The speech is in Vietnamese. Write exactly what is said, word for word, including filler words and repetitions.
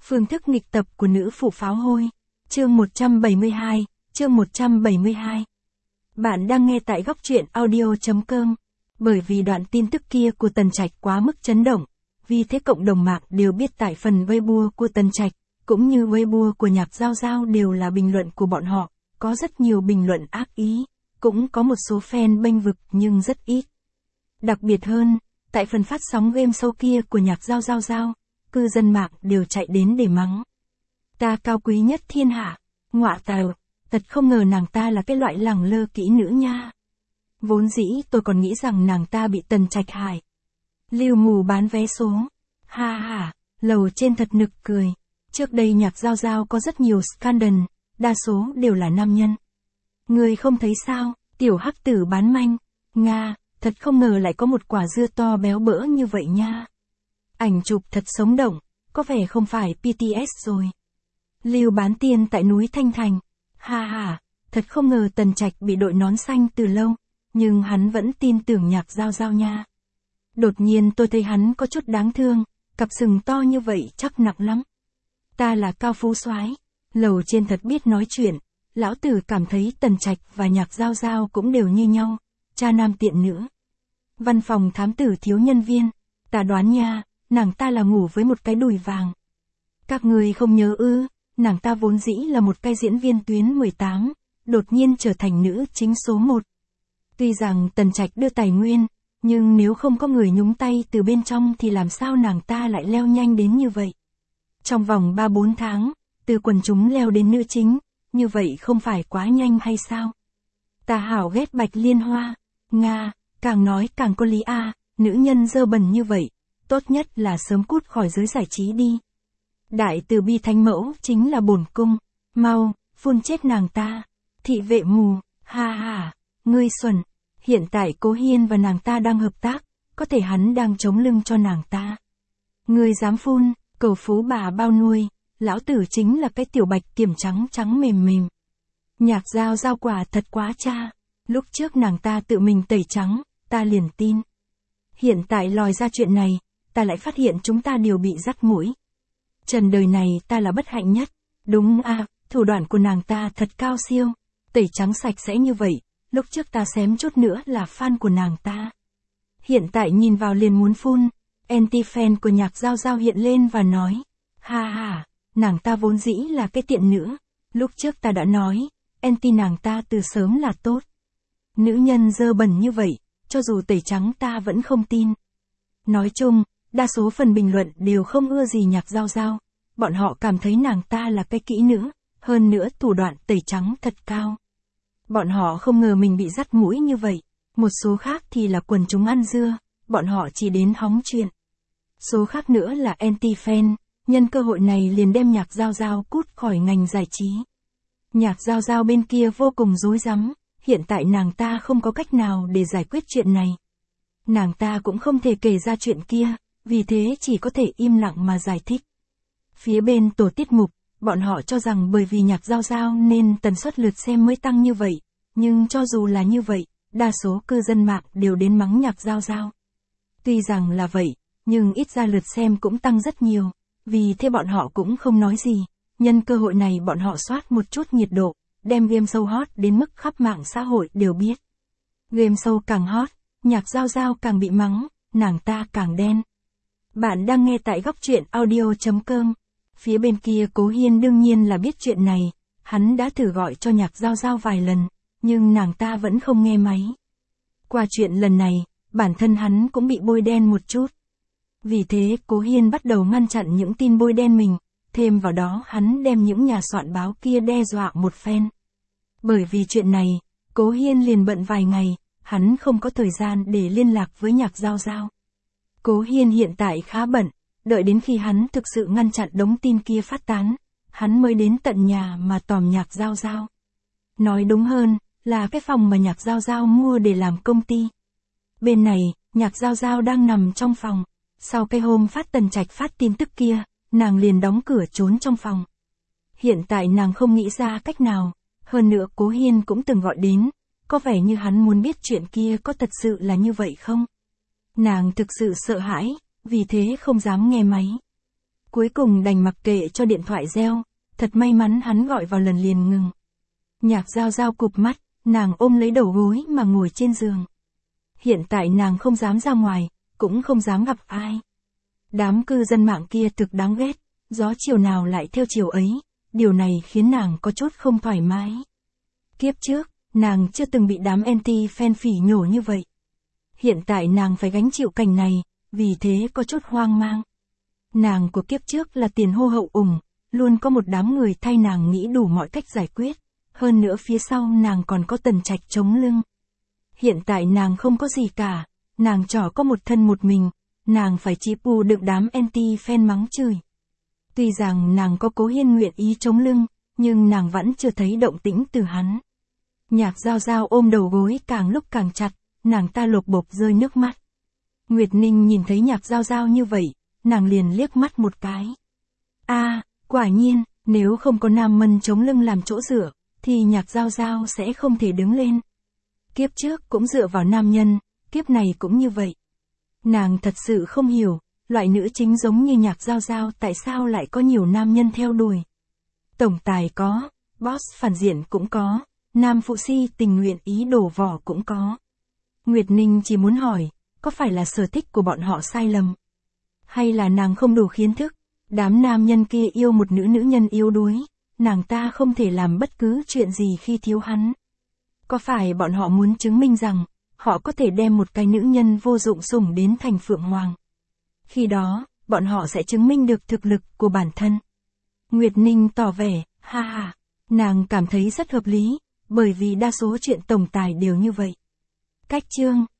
Phương thức nghịch tập của nữ phụ pháo hôi. Chương một trăm bảy mươi hai, chương một trăm bảy mươi hai. Bạn đang nghe tại góc truyện audio chấm com. Bởi vì đoạn tin tức kia của Tần Trạch quá mức chấn động, vì thế cộng đồng mạng đều biết tại phần Weibo của Tần Trạch, cũng như Weibo của Nhạc Giao Giao đều là bình luận của bọn họ, có rất nhiều bình luận ác ý, cũng có một số fan bênh vực nhưng rất ít. Đặc biệt hơn, tại phần phát sóng game show kia của Nhạc Giao Giao Giao, cư dân mạng đều chạy đến để mắng. Ta cao quý nhất thiên hạ, ngọa tào, thật không ngờ nàng ta là cái loại lẳng lơ kỹ nữ nha. Vốn dĩ tôi còn nghĩ rằng nàng ta bị Tần Trạch hại. Lưu mù bán vé số. Ha ha, lầu trên thật nực cười. Trước đây Nhạc Giao Giao có rất nhiều scandal, đa số đều là nam nhân. Người không thấy sao, tiểu hắc tử bán manh. Nga, thật không ngờ lại có một quả dưa to béo bỡ như vậy nha. Ảnh chụp thật sống động, có vẻ không phải pê tê ét rồi. Lưu bán tiên tại núi Thanh Thành. Ha ha, thật không ngờ Tần Trạch bị đội nón xanh từ lâu, nhưng hắn vẫn tin tưởng Nhạc Giao Giao nha. Đột nhiên tôi thấy hắn có chút đáng thương, cặp sừng to như vậy chắc nặng lắm. Ta là cao phú soái, lầu trên thật biết nói chuyện, lão tử cảm thấy Tần Trạch và Nhạc Giao Giao cũng đều như nhau, cha nam tiện nữ. Văn phòng thám tử thiếu nhân viên, ta đoán nha, nàng ta là ngủ với một cái đùi vàng. Các người không nhớ ư, nàng ta vốn dĩ là một cái diễn viên tuyến mười tám, đột nhiên trở thành nữ chính số một. Tuy rằng Tần Trạch đưa tài nguyên, nhưng nếu không có người nhúng tay từ bên trong thì làm sao nàng ta lại leo nhanh đến như vậy. Trong vòng ba bốn tháng, từ quần chúng leo đến nữ chính, như vậy không phải quá nhanh hay sao? Ta hảo ghét Bạch Liên Hoa, Nga, càng nói càng có lý a, à, nữ nhân dơ bẩn như vậy, tốt nhất là sớm cút khỏi giới giải trí đi. Đại từ bi thánh mẫu chính là bổn cung, mau, phun chết nàng ta, thị vệ mù, ha ha, ngươi xuẩn, hiện tại Cố Hiên và nàng ta đang hợp tác, có thể hắn đang chống lưng cho nàng ta. Ngươi dám phun, cầu phú bà bao nuôi, lão tử chính là cái tiểu bạch kiểm trắng trắng mềm mềm. Nhạc Giao Giao quả thật quá cha, lúc trước nàng ta tự mình tẩy trắng, ta liền tin. Hiện tại lòi ra chuyện này, ta lại phát hiện chúng ta đều bị dắt mũi. Trần đời này ta là bất hạnh nhất, đúng à, thủ đoạn của nàng ta thật cao siêu, tẩy trắng sạch sẽ như vậy, lúc trước ta xém chút nữa là fan của nàng ta. Hiện tại nhìn vào liền muốn phun, anti-fan của Nhạc Giao Giao hiện lên và nói, ha ha, nàng ta vốn dĩ là cái tiện nữ, lúc trước ta đã nói, anti nàng ta từ sớm là tốt. Nữ nhân dơ bẩn như vậy, cho dù tẩy trắng ta vẫn không tin. Nói chung, đa số phần bình luận đều không ưa gì Nhạc Giao Giao, bọn họ cảm thấy nàng ta là cái kỹ nữ, hơn nữa thủ đoạn tẩy trắng thật cao. Bọn họ không ngờ mình bị dắt mũi như vậy, một số khác thì là quần chúng ăn dưa, bọn họ chỉ đến hóng chuyện. Số khác nữa là anti-fan, nhân cơ hội này liền đem Nhạc Giao Giao cút khỏi ngành giải trí. Nhạc Giao Giao bên kia vô cùng rối rắm, hiện tại nàng ta không có cách nào để giải quyết chuyện này. Nàng ta cũng không thể kể ra chuyện kia, vì thế chỉ có thể im lặng mà giải thích. Phía bên tổ tiết mục, bọn họ cho rằng bởi vì Nhạc Giao Giao nên tần suất lượt xem mới tăng như vậy, nhưng cho dù là như vậy, đa số cư dân mạng đều đến mắng Nhạc Giao Giao. Tuy rằng là vậy, nhưng ít ra lượt xem cũng tăng rất nhiều, vì thế bọn họ cũng không nói gì, nhân cơ hội này bọn họ soát một chút nhiệt độ, đem game show hot đến mức khắp mạng xã hội đều biết. Game show càng hot, Nhạc Giao Giao càng bị mắng, nàng ta càng đen. Bạn đang nghe tại góc truyện audio chấm com. Phía bên kia Cố Hiên đương nhiên là biết chuyện này, hắn đã thử gọi cho Nhạc Giao Giao vài lần, nhưng nàng ta vẫn không nghe máy. Qua chuyện lần này, bản thân hắn cũng bị bôi đen một chút. Vì thế Cố Hiên bắt đầu ngăn chặn những tin bôi đen mình, thêm vào đó hắn đem những nhà soạn báo kia đe dọa một phen. Bởi vì chuyện này, Cố Hiên liền bận vài ngày, hắn không có thời gian để liên lạc với Nhạc Giao Giao. Cố Hiên hiện tại khá bận, đợi đến khi hắn thực sự ngăn chặn đống tin kia phát tán, hắn mới đến tận nhà mà tòm Nhạc Giao Giao. Nói đúng hơn, là cái phòng mà Nhạc Giao Giao mua để làm công ty. Bên này, Nhạc Giao Giao đang nằm trong phòng, sau cái hôm phát Tần Trạch phát tin tức kia, nàng liền đóng cửa trốn trong phòng. Hiện tại nàng không nghĩ ra cách nào, hơn nữa Cố Hiên cũng từng gọi đến, có vẻ như hắn muốn biết chuyện kia có thật sự là như vậy không? Nàng thực sự sợ hãi, vì thế không dám nghe máy. Cuối cùng đành mặc kệ cho điện thoại reo, thật may mắn hắn gọi vào lần liền ngừng. Nhạc Giao Giao cụp mắt, nàng ôm lấy đầu gối mà ngồi trên giường. Hiện tại nàng không dám ra ngoài, cũng không dám gặp ai. Đám cư dân mạng kia thực đáng ghét, gió chiều nào lại theo chiều ấy, điều này khiến nàng có chút không thoải mái. Kiếp trước, nàng chưa từng bị đám anti-fan phỉ nhổ như vậy. Hiện tại nàng phải gánh chịu cảnh này, vì thế có chút hoang mang. Nàng của kiếp trước là tiền hô hậu ủng, luôn có một đám người thay nàng nghĩ đủ mọi cách giải quyết, hơn nữa phía sau nàng còn có Tần Trạch chống lưng. Hiện tại nàng không có gì cả, nàng trỏ có một thân một mình, nàng phải chịu bù đựng đám anti-fan mắng chửi. Tuy rằng nàng có Cố Hiên nguyện ý chống lưng, nhưng nàng vẫn chưa thấy động tĩnh từ hắn. Nhạc Giao Giao ôm đầu gối càng lúc càng chặt, nàng ta lột bột rơi nước mắt. Nguyệt Ninh nhìn thấy Nhạc Giao Giao như vậy, nàng liền liếc mắt một cái. A, à, quả nhiên, nếu không có Nam Mân chống lưng làm chỗ dựa, thì Nhạc Giao Giao sẽ không thể đứng lên. Kiếp trước cũng dựa vào nam nhân, kiếp này cũng như vậy. Nàng thật sự không hiểu, loại nữ chính giống như Nhạc Giao Giao tại sao lại có nhiều nam nhân theo đuổi. Tổng tài có, boss phản diện cũng có, nam phụ si tình nguyện ý đổ vỏ cũng có. Nguyệt Ninh chỉ muốn hỏi, có phải là sở thích của bọn họ sai lầm? Hay là nàng không đủ kiến thức, đám nam nhân kia yêu một nữ nữ nhân yếu đuối, nàng ta không thể làm bất cứ chuyện gì khi thiếu hắn? Có phải bọn họ muốn chứng minh rằng, họ có thể đem một cái nữ nhân vô dụng sủng đến thành phượng hoàng? Khi đó, bọn họ sẽ chứng minh được thực lực của bản thân. Nguyệt Ninh tỏ vẻ, ha ha, nàng cảm thấy rất hợp lý, bởi vì đa số chuyện tổng tài đều như vậy. Cách chương